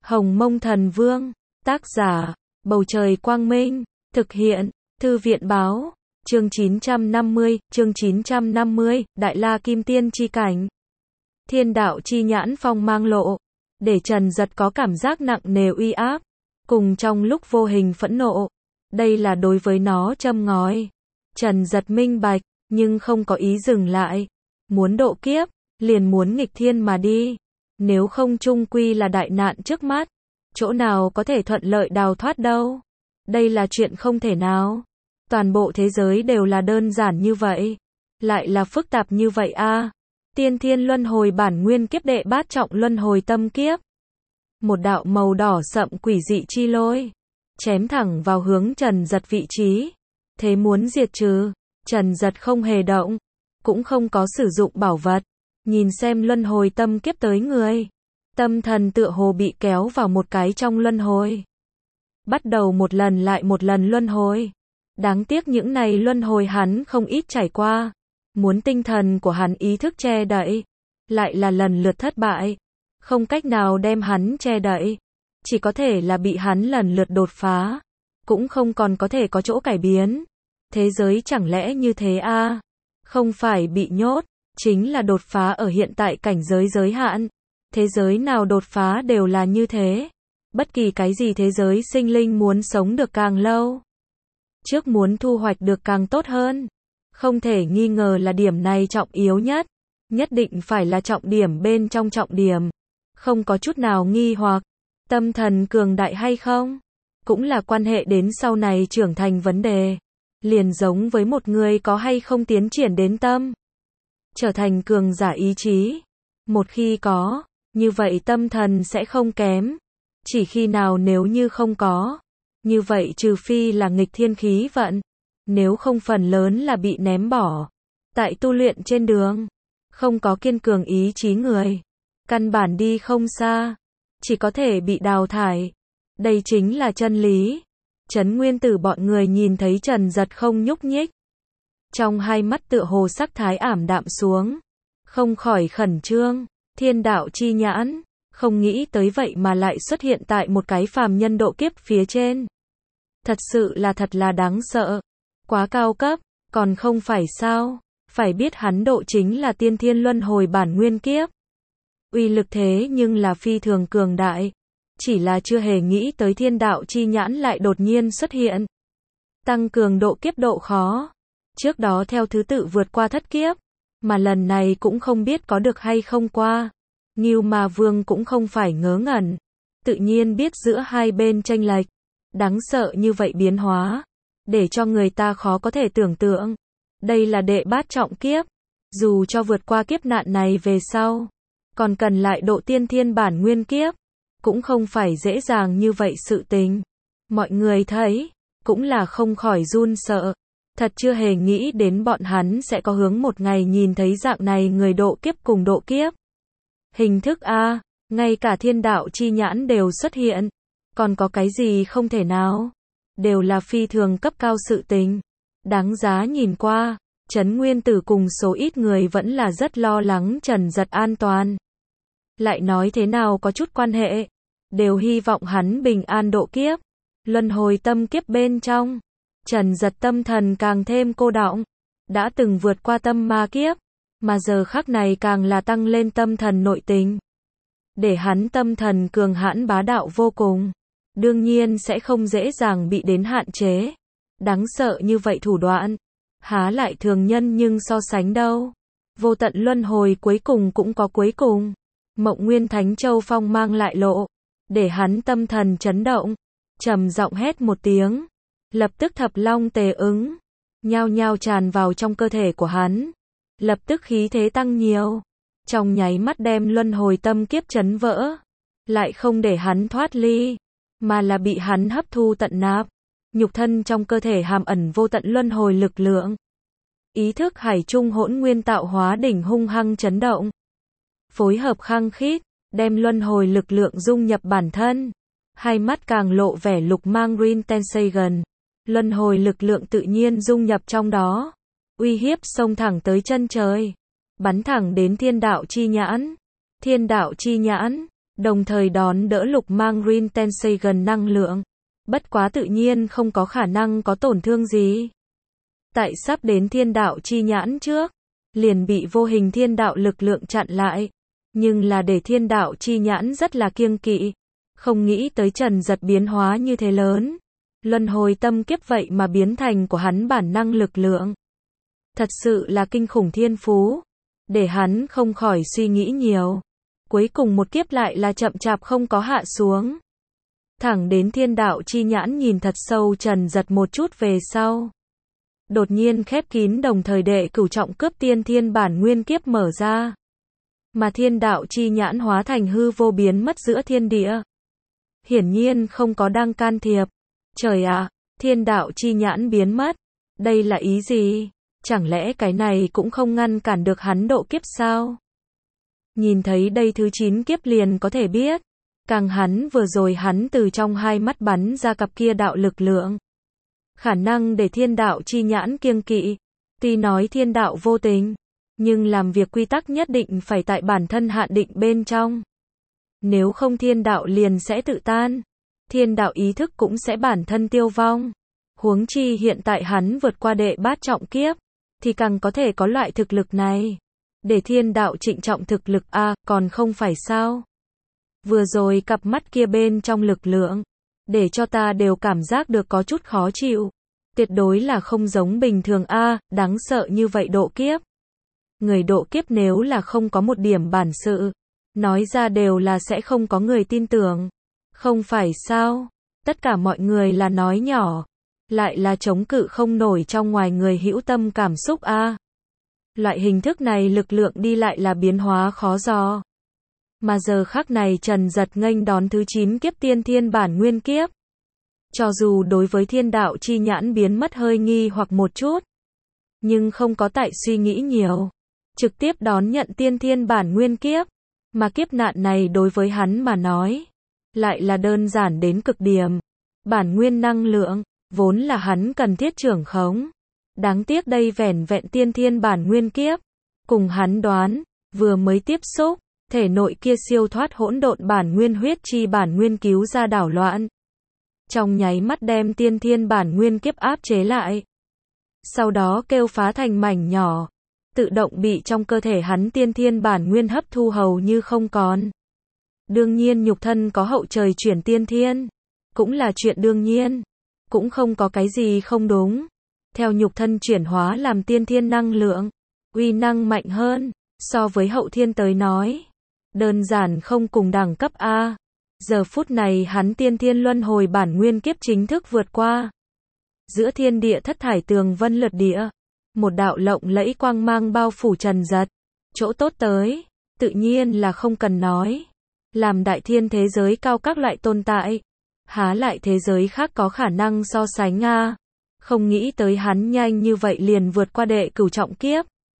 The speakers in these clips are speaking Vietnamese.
Hồng Mông Thần Vương, tác giả, Bầu Trời Quang Minh, thực hiện, Thư viện Báo, chương 950, Đại La Kim Tiên chi cảnh. Thiên đạo chi nhãn phong mang lộ, để Trần Dật có cảm giác nặng nề uy áp, cùng trong lúc vô hình phẫn nộ. Đây là đối với nó châm ngòi. Trần Dật minh bạch, nhưng không có ý dừng lại. Muốn độ kiếp, liền muốn nghịch thiên mà đi. Nếu không chung quy là đại nạn trước mắt. Chỗ nào có thể thuận lợi đào thoát đâu. Đây là chuyện không thể nào. Toàn bộ thế giới đều là đơn giản như vậy. Lại là phức tạp như vậy a. Tiên thiên luân hồi bản nguyên kiếp đệ bát trọng luân hồi tâm kiếp. Một đạo màu đỏ sậm quỷ dị chi lôi. Chém thẳng vào hướng Trần Dật vị trí. Thế muốn diệt trừ. Trần Dật không hề động. Cũng không có sử dụng bảo vật. Nhìn xem luân hồi tâm kiếp tới người. Tâm thần tựa hồ bị kéo vào một cái trong luân hồi. Bắt đầu một lần lại một lần luân hồi. Đáng tiếc những này luân hồi hắn không ít trải qua. Muốn tinh thần của hắn ý thức che đậy. Lại là lần lượt thất bại. Không cách nào đem hắn che đậy. Chỉ có thể là bị hắn lần lượt đột phá. Cũng không còn có thể có chỗ cải biến. Thế giới chẳng lẽ như thế a? Không phải bị nhốt. Chính là đột phá ở hiện tại cảnh giới giới hạn. Thế giới nào đột phá đều là như thế. Bất kỳ cái gì thế giới sinh linh muốn sống được càng lâu. Trước muốn thu hoạch được càng tốt hơn. Không thể nghi ngờ là điểm này trọng yếu nhất. Nhất định phải là trọng điểm bên trong trọng điểm. Không có chút nào nghi hoặc. Tâm thần cường đại hay không? Cũng là quan hệ đến sau này trưởng thành vấn đề. Liền giống với một người có hay không tiến triển đến tâm. Trở thành cường giả ý chí. Một khi có, như vậy tâm thần sẽ không kém. Chỉ khi nào nếu như không có, như vậy trừ phi là nghịch thiên khí vận. Nếu không phần lớn là bị ném bỏ. Tại tu luyện trên đường, không có kiên cường ý chí người. Căn bản đi không xa. Chỉ có thể bị đào thải. Đây chính là chân lý. Trấn Nguyên Tử bọn người nhìn thấy Trần Dật không nhúc nhích. Trong hai mắt tựa hồ sắc thái ảm đạm xuống. Không khỏi khẩn trương. Thiên đạo chi nhãn. Không nghĩ tới vậy mà lại xuất hiện tại một cái phàm nhân độ kiếp phía trên. Thật sự là thật là đáng sợ. Quá cao cấp. Còn không phải sao. Phải biết hắn độ chính là tiên thiên luân hồi bản nguyên kiếp. Uy lực thế nhưng là phi thường cường đại. Chỉ là chưa hề nghĩ tới thiên đạo chi nhãn lại đột nhiên xuất hiện. Tăng cường độ kiếp độ khó. Trước đó theo thứ tự vượt qua thất kiếp. Mà lần này cũng không biết có được hay không qua. Ngưu Ma Vương cũng không phải ngớ ngẩn. Tự nhiên biết giữa hai bên chênh lệch. Đáng sợ như vậy biến hóa. Để cho người ta khó có thể tưởng tượng. Đây là đệ bát trọng kiếp. Dù cho vượt qua kiếp nạn này về sau. Còn cần lại độ tiên thiên bản nguyên kiếp. Cũng không phải dễ dàng như vậy sự tình. Mọi người thấy. Cũng là không khỏi run sợ. Thật chưa hề nghĩ đến bọn hắn sẽ có hướng một ngày nhìn thấy dạng này người độ kiếp cùng độ kiếp. Hình thức A, ngay cả thiên đạo chi nhãn đều xuất hiện. Còn có cái gì không thể nào? Đều là phi thường cấp cao sự tình. Đáng giá nhìn qua, Trấn Nguyên Tử cùng số ít người vẫn là rất lo lắng Trần Dật an toàn. Lại nói thế nào có chút quan hệ. Đều hy vọng hắn bình an độ kiếp. Luân hồi tâm kiếp bên trong. Trần Dật tâm thần càng thêm cô đọng. Đã từng vượt qua tâm ma kiếp. Mà giờ khắc này càng là tăng lên tâm thần nội tình. Để hắn tâm thần cường hãn bá đạo vô cùng. Đương nhiên sẽ không dễ dàng bị đến hạn chế. Đáng sợ như vậy thủ đoạn. Há lại thường nhân nhưng so sánh đâu. Vô tận luân hồi cuối cùng cũng có cuối cùng. Mộng Nguyên Thánh Châu phong mang lại lộ. Để hắn tâm thần chấn động. Trầm giọng hét một tiếng. Lập tức thập long tề ứng. Nhao nhao tràn vào trong cơ thể của hắn. Lập tức khí thế tăng nhiều. Trong nháy mắt đem luân hồi tâm kiếp chấn vỡ. Lại không để hắn thoát ly. Mà là bị hắn hấp thu tận nạp. Nhục thân trong cơ thể hàm ẩn vô tận luân hồi lực lượng. Ý thức hải trung hỗn nguyên tạo hóa đỉnh hung hăng chấn động. Phối hợp khăng khít. Đem luân hồi lực lượng dung nhập bản thân. Hai mắt càng lộ vẻ lục mang green tension. Luân hồi lực lượng tự nhiên dung nhập trong đó. Uy hiếp xông thẳng tới chân trời. Bắn thẳng đến thiên đạo chi nhãn. Thiên đạo chi nhãn. đồng thời đón đỡ lục mang Green Tensagon năng lượng. Bất quá tự nhiên không có khả năng có tổn thương gì. Tại sắp đến thiên đạo chi nhãn trước, liền bị vô hình thiên đạo lực lượng chặn lại. Nhưng là để thiên đạo chi nhãn rất là kiêng kỵ. Không nghĩ tới Trần Giật biến hóa như thế lớn. Luân hồi tâm kiếp vậy mà biến thành của hắn bản năng lực lượng. Thật sự là kinh khủng thiên phú. Để hắn không khỏi suy nghĩ nhiều. Cuối cùng một kiếp lại là chậm chạp không có hạ xuống. Thẳng đến thiên đạo chi nhãn nhìn thật sâu Trần Giật một chút về sau. Đột nhiên khép kín đồng thời đệ cửu trọng cướp tiên thiên bản nguyên kiếp mở ra. Mà thiên đạo chi nhãn hóa thành hư vô biến mất giữa thiên địa. Hiển nhiên không có đang can thiệp. Trời ạ, thiên đạo chi nhãn biến mất. Đây là ý gì? Chẳng lẽ cái này cũng không ngăn cản được hắn độ kiếp sao? Nhìn thấy đây thứ 9 kiếp liền có thể biết. Càng hắn vừa rồi hắn từ trong hai mắt bắn ra cặp kia đạo lực lượng. Khả năng để thiên đạo chi nhãn kiêng kỵ. Tuy nói thiên đạo vô tình, nhưng làm việc quy tắc nhất định phải tại bản thân hạn định bên trong. Nếu không thiên đạo liền sẽ tự tan. Thiên đạo ý thức cũng sẽ bản thân tiêu vong. Huống chi hiện tại hắn vượt qua đệ bát trọng kiếp, thì càng có thể có loại thực lực này. Để thiên đạo trịnh trọng thực lực còn không phải sao? Vừa rồi cặp mắt kia bên trong lực lượng, để cho ta đều cảm giác được có chút khó chịu. Tuyệt đối là không giống bình thường đáng sợ như vậy độ kiếp. Người độ kiếp nếu là không có một điểm bản sự, nói ra đều là sẽ không có người tin tưởng. Không phải sao? Tất cả mọi người là nói nhỏ, lại là chống cự không nổi trong ngoài người hữu tâm cảm xúc Loại hình thức này lực lượng đi lại là biến hóa khó dò. Mà giờ khắc này Trần Giật nghênh đón thứ 9 kiếp tiên thiên bản nguyên kiếp. Cho dù đối với thiên đạo chi nhãn biến mất hơi nghi hoặc một chút, nhưng không có tại suy nghĩ nhiều. Trực tiếp đón nhận tiên thiên bản nguyên kiếp. Mà kiếp nạn này đối với hắn mà nói, lại là đơn giản đến cực điểm. Bản nguyên năng lượng, vốn là hắn cần thiết trưởng khống. Đáng tiếc đây vẻn vẹn tiên thiên bản nguyên kiếp. Cùng hắn đoán, vừa mới tiếp xúc, thể nội kia siêu thoát hỗn độn bản nguyên huyết chi bản nguyên cứu ra đảo loạn. Trong nháy mắt đem tiên thiên bản nguyên kiếp áp chế lại. Sau đó kêu phá thành mảnh nhỏ. Tự động bị trong cơ thể hắn tiên thiên bản nguyên hấp thu hầu như không còn. Đương nhiên nhục thân có hậu trời chuyển tiên thiên. Cũng là chuyện đương nhiên. Cũng không có cái gì không đúng. Theo nhục thân chuyển hóa làm tiên thiên năng lượng. Uy năng mạnh hơn. So với hậu thiên tới nói. Đơn giản không cùng đẳng cấp Giờ phút này hắn tiên thiên luân hồi bản nguyên kiếp chính thức vượt qua. Giữa thiên địa thất thải tường vân lượt địa. Một đạo lộng lẫy quang mang bao phủ Trần Giật. Chỗ tốt tới, tự nhiên là không cần nói. Làm đại thiên thế giới cao các loại tồn tại. Há lại thế giới khác có khả năng so sánh Không nghĩ tới hắn nhanh như vậy liền vượt qua đệ cửu trọng kiếp.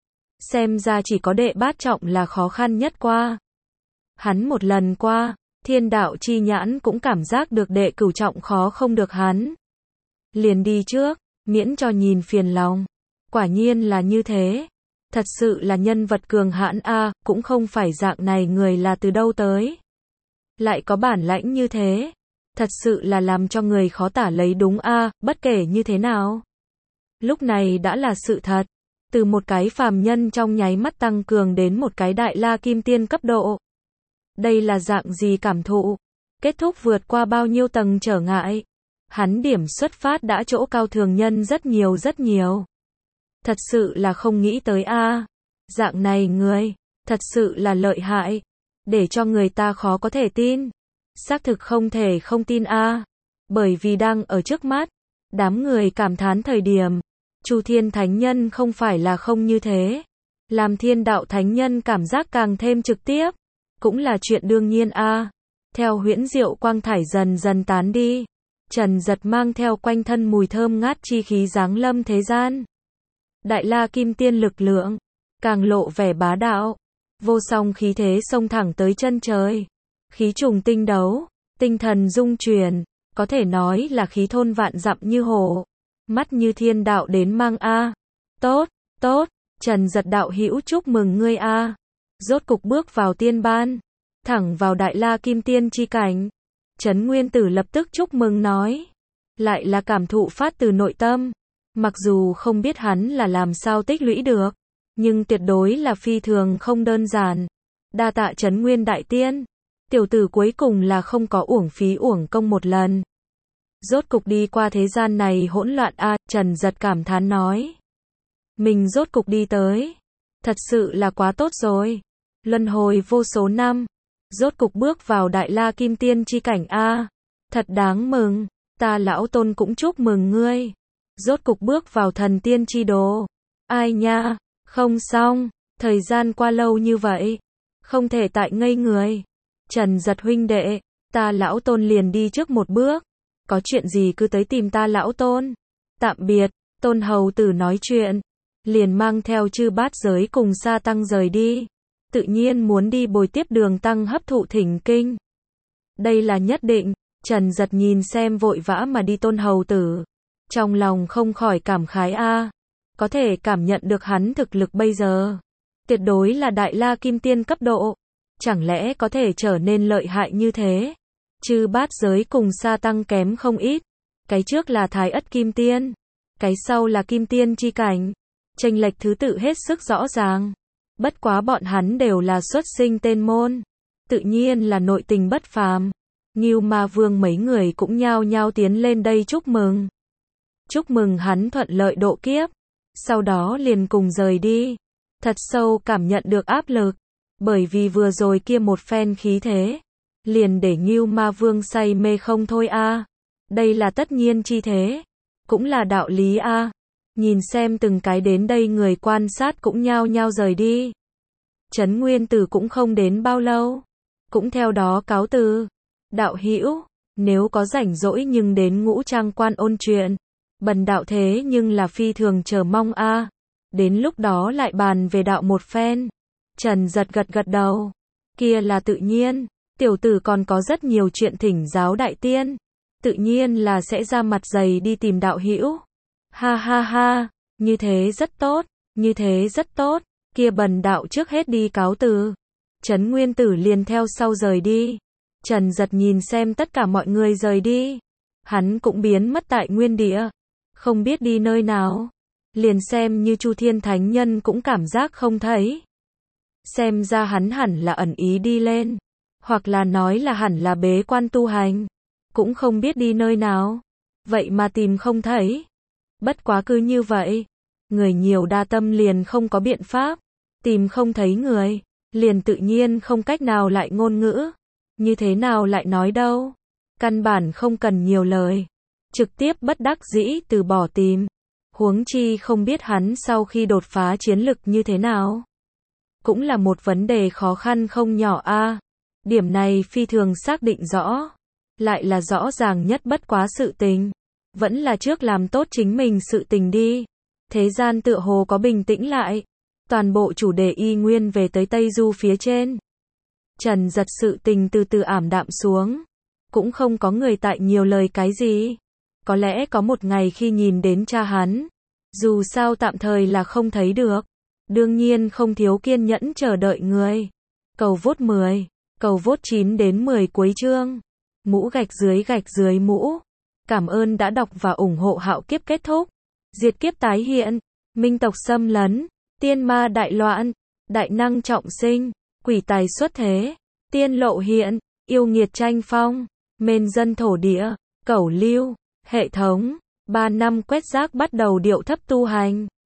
Xem ra chỉ có đệ bát trọng là khó khăn nhất qua. Hắn một lần qua, thiên đạo chi nhãn cũng cảm giác được đệ cửu trọng khó không được hắn. Liền đi trước, miễn cho nhìn phiền lòng. Quả nhiên là như thế. Thật sự là nhân vật cường hãn cũng không phải dạng này người là từ đâu tới. Lại có bản lãnh như thế. Thật sự là làm cho người khó tả lấy đúng bất kể như thế nào. Lúc này đã là sự thật. Từ một cái phàm nhân trong nháy mắt tăng cường đến một cái đại la kim tiên cấp độ. Đây là dạng gì cảm thụ? Kết thúc vượt qua bao nhiêu tầng trở ngại? Hắn điểm xuất phát đã chỗ cao thường nhân rất nhiều rất nhiều. Thật sự là không nghĩ tới Dạng này người, thật sự là lợi hại. Để cho người ta khó có thể tin. Xác thực không thể không tin Bởi vì đang ở trước mắt. Đám người cảm thán thời điểm. Chu Thiên Thánh Nhân không phải là không như thế. Làm Thiên Đạo Thánh Nhân cảm giác càng thêm trực tiếp. Cũng là chuyện đương nhiên Theo huyễn diệu quang thải dần dần tán đi. Trần Giật mang theo quanh thân mùi thơm ngát chi khí giáng lâm thế gian. Đại la kim tiên lực lượng. Càng lộ vẻ bá đạo. Vô song khí thế xông thẳng tới chân trời. Khí trùng tinh đấu. Tinh thần dung chuyển. Có thể nói là khí thôn vạn dặm như hổ. Mắt như thiên đạo đến mang Tốt, tốt. Trần Giật đạo hữu chúc mừng ngươi Rốt cục bước vào tiên ban. thẳng vào Đại La Kim Tiên chi cảnh. Trấn Nguyên Tử lập tức chúc mừng nói, lại là cảm thụ phát từ nội tâm, mặc dù không biết hắn là làm sao tích lũy được, nhưng tuyệt đối là phi thường không đơn giản. Đa tạ Trấn Nguyên Đại Tiên, tiểu tử cuối cùng là không có uổng phí uổng công một lần. Rốt cục đi qua thế gian này hỗn loạn a, Trần Giật cảm thán nói. Mình rốt cục đi tới, thật sự là quá tốt rồi. Luân hồi vô số năm, rốt cục bước vào Đại La Kim Tiên chi cảnh a, thật đáng mừng, ta lão Tôn cũng chúc mừng ngươi. Rốt cục bước vào thần tiên chi đồ. Ai nha, không xong, thời gian qua lâu như vậy, không thể tại ngây người. Trần Giật huynh đệ, ta lão Tôn liền đi trước một bước, có chuyện gì cứ tới tìm ta lão Tôn. Tạm biệt, Tôn hầu tử nói chuyện, liền mang theo chư bát giới cùng Sa Tăng rời đi. Tự nhiên muốn đi bồi tiếp Đường Tăng hấp thụ thỉnh kinh. Đây là nhất định. Trần Giật nhìn xem vội vã mà đi Tôn hầu tử, trong lòng không khỏi cảm khái a, có thể cảm nhận được hắn thực lực bây giờ, tuyệt đối là Đại La Kim Tiên cấp độ, chẳng lẽ có thể trở nên lợi hại như thế? Chư bát giới cùng Sa Tăng kém không ít, cái trước là Thái Ất Kim Tiên, cái sau là Kim Tiên chi cảnh, chênh lệch thứ tự hết sức rõ ràng. Bất quá bọn hắn đều là xuất sinh tên môn, tự nhiên là nội tình bất phàm. Ngưu Ma Vương mấy người cũng nhao nhao tiến lên đây chúc mừng. Chúc mừng hắn thuận lợi độ kiếp, sau đó liền cùng rời đi. Thật sâu cảm nhận được áp lực, bởi vì vừa rồi kia một phen khí thế, liền để Ngưu Ma Vương say mê không thôi a. Đây là tất nhiên chi thế, cũng là đạo lý a. Nhìn xem từng cái đến đây người quan sát cũng nhao nhao rời đi. Trấn Nguyên Tử cũng không đến bao lâu, cũng theo đó cáo từ. Đạo hữu, nếu có rảnh rỗi nhưng đến Ngũ Trang Quan ôn chuyện, bần đạo thế nhưng là phi thường chờ mong a. Đến lúc đó lại bàn về đạo một phen. Trần Giật gật gật đầu, kia là tự nhiên, tiểu tử còn có rất nhiều chuyện thỉnh giáo đại tiên, tự nhiên là sẽ ra mặt dày đi tìm đạo hữu. Ha ha ha, như thế rất tốt, như thế rất tốt, kia bần đạo trước hết đi cáo từ. Trấn Nguyên Tử liền theo sau rời đi. Trần Giật nhìn xem tất cả mọi người rời đi, hắn cũng biến mất tại nguyên địa, không biết đi nơi nào, liền xem như Chu Thiên Thánh Nhân cũng cảm giác không thấy. Xem ra hắn hẳn là ẩn ý đi lên, hoặc là nói là hẳn là bế quan tu hành, cũng không biết đi nơi nào, vậy mà tìm không thấy. Bất quá cứ như vậy, người nhiều đa tâm liền không có biện pháp, tìm không thấy người, liền tự nhiên không cách nào lại ngôn ngữ. Như thế nào lại nói đâu, căn bản không cần nhiều lời, trực tiếp bất đắc dĩ từ bỏ tìm. Huống chi không biết hắn sau khi đột phá chiến lực như thế nào, cũng là một vấn đề khó khăn không nhỏ a. Điểm này phi thường xác định rõ, lại là rõ ràng nhất bất quá sự tình, vẫn là trước làm tốt chính mình sự tình đi. Thế gian tựa hồ có bình tĩnh lại, toàn bộ chủ đề y nguyên về tới Tây Du phía trên. Trần Giật sự tình từ từ ảm đạm xuống, cũng không có người tại nhiều lời cái gì. Có lẽ có một ngày khi nhìn đến cha hắn, dù sao tạm thời là không thấy được, đương nhiên không thiếu kiên nhẫn chờ đợi người. Cầu vote 10, cầu vote 9 đến 10 cuối chương. Mũ gạch dưới mũ. Cảm ơn đã đọc và ủng hộ Hạo Kiếp kết thúc. Diệt kiếp tái hiện, minh tộc xâm lấn, tiên ma đại loạn, đại năng trọng sinh, quỷ tài xuất thế, tiên lộ hiện, yêu nghiệt tranh phong, mên dân thổ địa, cẩu lưu, hệ thống, 3 năm quét rác bắt đầu điệu thấp tu hành.